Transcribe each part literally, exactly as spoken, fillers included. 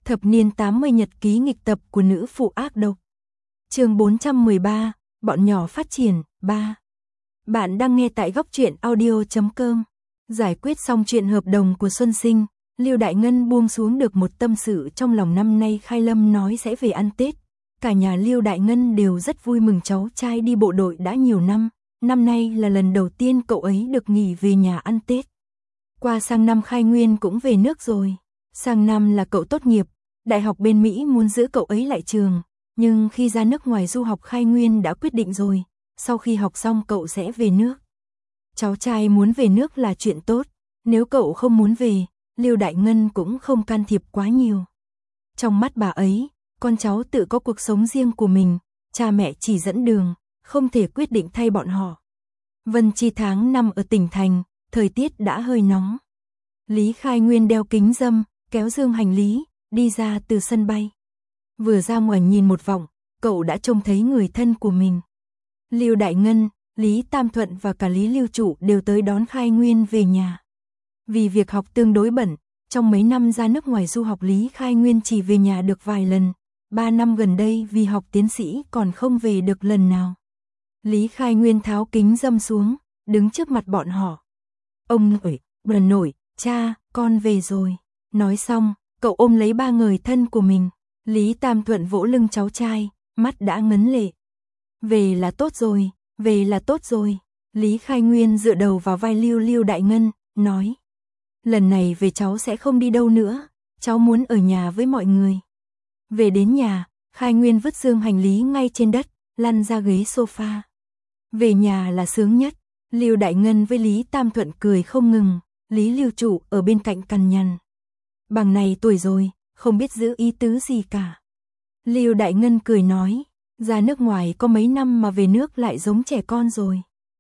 Thập niên tám mươi nhật ký nghịch tập của nữ phụ ác độc. Chương bốn trăm mười ba, bọn nhỏ phát triển, ba. Bạn đang nghe tại góc truyện audio chấm com. Giải quyết xong chuyện hợp đồng của Xuân Sinh, Lưu Đại Ngân buông xuống được một tâm sự trong lòng. Năm nay Khai Lâm nói sẽ về ăn Tết. Cả nhà Lưu Đại Ngân đều rất vui mừng, cháu trai đi bộ đội đã nhiều năm, năm nay là lần đầu tiên cậu ấy được nghỉ về nhà ăn Tết. Qua sang năm Khai Nguyên cũng về nước rồi, sang năm là cậu tốt nghiệp, đại học bên Mỹ muốn giữ cậu ấy lại trường, nhưng khi ra nước ngoài du học Khai Nguyên đã quyết định rồi, sau khi học xong cậu sẽ về nước. Cháu trai muốn về nước là chuyện tốt, nếu cậu không muốn về, Lưu Đại Ngân cũng không can thiệp quá nhiều. Trong mắt bà ấy, con cháu tự có cuộc sống riêng của mình, cha mẹ chỉ dẫn đường, không thể quyết định thay bọn họ. Vân Chi tháng năm ở tỉnh thành, thời tiết đã hơi nóng. Lý Khai Nguyên đeo kính râm, kéo dương hành lý, đi ra từ sân bay. Vừa ra ngoài nhìn một vòng, cậu đã trông thấy người thân của mình. Lưu Đại Ngân, Lý Tam Thuận và cả Lý Lưu Trụ đều tới đón Khai Nguyên về nhà. Vì việc học tương đối bận, trong mấy năm ra nước ngoài du học Lý Khai Nguyên chỉ về nhà được vài lần. Ba năm gần đây vì học tiến sĩ còn không về được lần nào. Lý Khai Nguyên tháo kính râm xuống, đứng trước mặt bọn họ. Ông nội, bà nội, cha, con về rồi. Nói xong, cậu ôm lấy ba người thân của mình. Lý Tam Thuận vỗ lưng cháu trai, mắt đã ngấn lệ. Về là tốt rồi, về là tốt rồi. Lý Khai Nguyên dựa đầu vào vai Lưu Lưu Đại Ngân, nói. Lần này về cháu sẽ không đi đâu nữa, cháu muốn ở nhà với mọi người. Về đến nhà, Khai Nguyên vứt dương hành lý ngay trên đất, lăn ra ghế sofa. Về nhà là sướng nhất. Lưu Đại Ngân với Lý Tam Thuận cười không ngừng, Lý Lưu Trụ ở bên cạnh cằn nhằn. Bằng này tuổi rồi, không biết giữ ý tứ gì cả. Lưu Đại Ngân cười nói, ra nước ngoài có mấy năm mà về nước lại giống trẻ con rồi.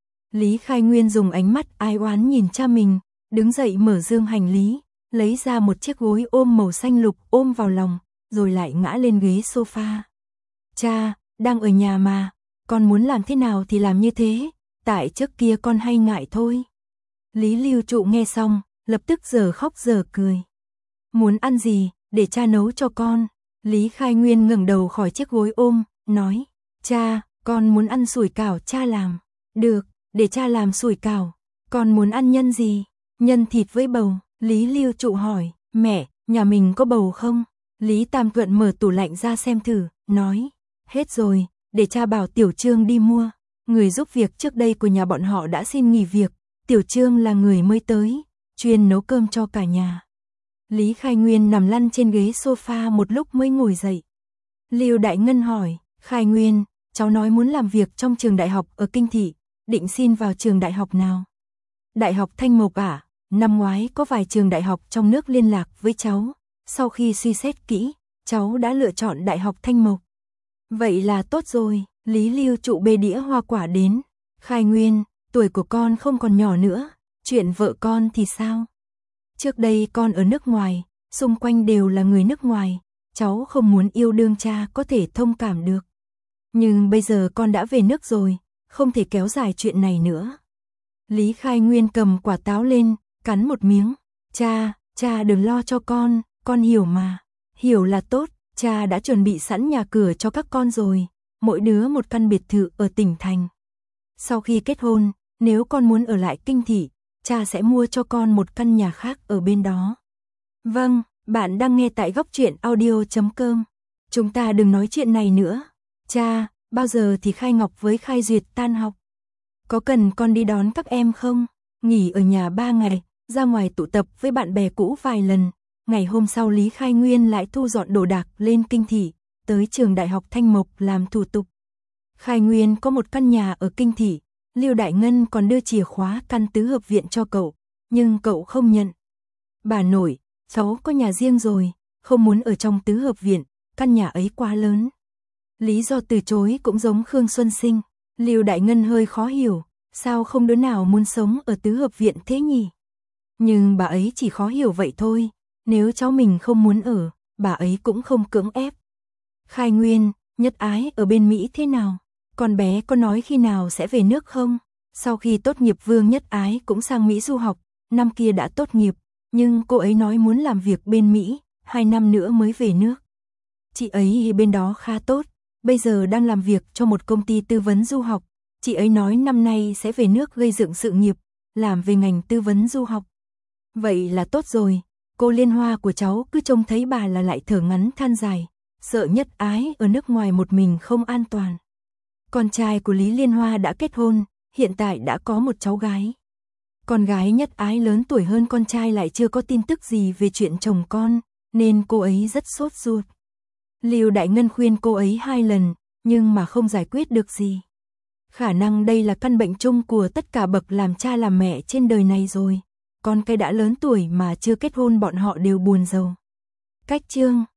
Lý Khai Nguyên dùng ánh mắt ai oán nhìn cha mình, đứng dậy mở dương hành lý, lấy ra một chiếc gối ôm màu xanh lục ôm vào lòng, rồi lại ngã lên ghế sofa. Cha, đang ở nhà mà, con muốn làm thế nào thì làm như thế, tại trước kia con hay ngại thôi. Lý Lưu Trụ nghe xong, lập tức giờ khóc giờ cười. Muốn ăn gì, để cha nấu cho con. Lý Khai Nguyên ngẩng đầu khỏi chiếc gối ôm, nói, cha, con muốn ăn sủi cảo cha làm. Được, để cha làm sủi cảo. Con muốn ăn nhân gì? Nhân thịt với bầu. Lý Lưu Trụ hỏi, mẹ, nhà mình có bầu không? Lý Tam Thuận mở tủ lạnh ra xem thử, nói, hết rồi, để cha bảo Tiểu Trương đi mua. Người giúp việc trước đây của nhà bọn họ đã xin nghỉ việc, Tiểu Trương là người mới tới, chuyên nấu cơm cho cả nhà. Lý Khai Nguyên nằm lăn trên ghế sofa một lúc mới ngồi dậy. Lưu Đại Ngân hỏi, Khai Nguyên, cháu nói muốn làm việc trong trường đại học ở Kinh Thị, định xin vào trường đại học nào? Đại học Thanh Mộc à? Năm ngoái có vài trường đại học trong nước liên lạc với cháu, sau khi suy xét kỹ, cháu đã lựa chọn Đại học Thanh Mộc. Vậy là tốt rồi. Lý Lưu Trụ bê đĩa hoa quả đến. Khai Nguyên, tuổi của con không còn nhỏ nữa, chuyện vợ con thì sao? Trước đây con ở nước ngoài, xung quanh đều là người nước ngoài, cháu không muốn yêu đương cha có thể thông cảm được. Nhưng bây giờ con đã về nước rồi, không thể kéo dài chuyện này nữa. Lý Khai Nguyên cầm quả táo lên, cắn một miếng. Cha, cha đừng lo cho con, con hiểu mà. Hiểu là tốt, cha đã chuẩn bị sẵn nhà cửa cho các con rồi, mỗi đứa một căn biệt thự ở tỉnh thành. Sau khi kết hôn, nếu con muốn ở lại Kinh Thị, cha sẽ mua cho con một căn nhà khác ở bên đó. Vâng, bạn đang nghe tại góc truyện audio chấm com. Chúng ta đừng nói chuyện này nữa. Cha, bao giờ thì Khai Ngọc với Khai Duyệt tan học? Có cần con đi đón các em không? Nghỉ ở nhà ba ngày, ra ngoài tụ tập với bạn bè cũ vài lần. Ngày hôm sau Lý Khai Nguyên lại thu dọn đồ đạc lên Kinh Thị, tới trường đại học Thanh Mộc làm thủ tục. Khai Nguyên có một căn nhà ở Kinh Thị, Lưu Đại Ngân còn đưa chìa khóa căn tứ hợp viện cho cậu, nhưng cậu không nhận. Bà nội, cháu có nhà riêng rồi, không muốn ở trong tứ hợp viện, căn nhà ấy quá lớn. Lý do từ chối cũng giống Khương Xuân Sinh. Lưu Đại Ngân hơi khó hiểu, sao không đứa nào muốn sống ở tứ hợp viện thế nhỉ? Nhưng bà ấy chỉ khó hiểu vậy thôi, nếu cháu mình không muốn ở, bà ấy cũng không cưỡng ép. Khai Nguyên, Nhất Ái ở bên Mỹ thế nào? Con bé có nói khi nào sẽ về nước không? Sau khi tốt nghiệp Vương Nhất Ái cũng sang Mỹ du học, năm kia đã tốt nghiệp, nhưng cô ấy nói muốn làm việc bên Mỹ, hai năm nữa mới về nước. Chị ấy bên đó khá tốt, bây giờ đang làm việc cho một công ty tư vấn du học. Chị ấy nói năm nay sẽ về nước gây dựng sự nghiệp, làm về ngành tư vấn du học. Vậy là tốt rồi, cô Liên Hoa của cháu cứ trông thấy bà là lại thở ngắn than dài, sợ Nhất Ái ở nước ngoài một mình không an toàn. Con trai của Lý Liên Hoa đã kết hôn, hiện tại đã có một cháu gái. Con gái Nhất Ái lớn tuổi hơn con trai lại chưa có tin tức gì về chuyện chồng con, nên cô ấy rất sốt ruột. Lưu Đại Ngân khuyên cô ấy hai lần, nhưng mà không giải quyết được gì. Khả năng đây là căn bệnh chung của tất cả bậc làm cha làm mẹ trên đời này rồi. Con cái đã lớn tuổi mà chưa kết hôn bọn họ đều buồn rầu. Cách chương